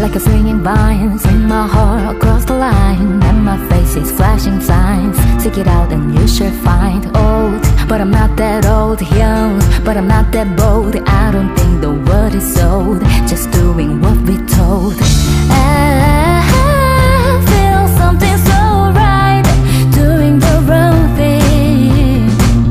like a swinging vine. Swing my heart across the line, and my face is flashing signs. Seek it out and you should find. Old, but I'm not that old. Young, but I'm not that bold. I don't think the word is sold, just doing what we told. I feel something so right, doing the wrong thing.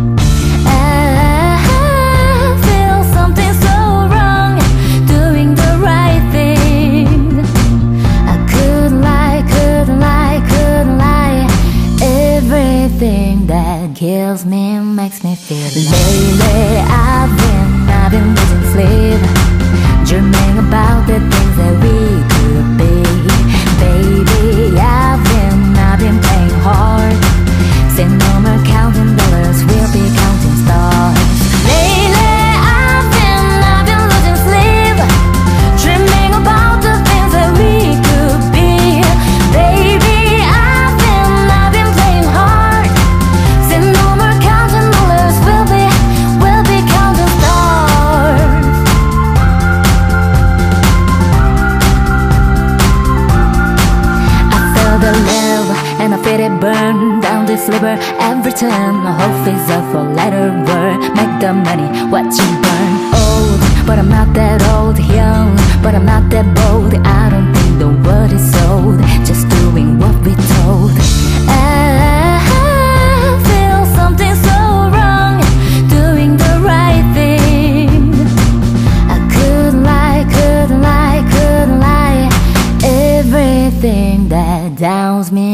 I feel something so wrong, doing the right thing. I couldn't lie, couldn't lie, couldn't lie. Everything that kills me makes me feel lately I've been losing sleep, dreaming about the things that we could be. Baby, I've been playing hard. Say no more counting dollars, we'll be counting stars. Lately I've been losing sleep, dreaming about the things that we could be. Baby, I've been playing hard. Say no more counting dollars, we'll be counting stars. I felt the love and I feel it burn down this liver every turn. My whole face up for letter word, make the money, watch it burn. Old, but I'm not that old. Young, but I'm not that bold. I don't think the word is sold, just doing what we told. I feel something so wrong, doing the right thing. I couldn't lie, couldn't lie, couldn't lie. Everything that downs me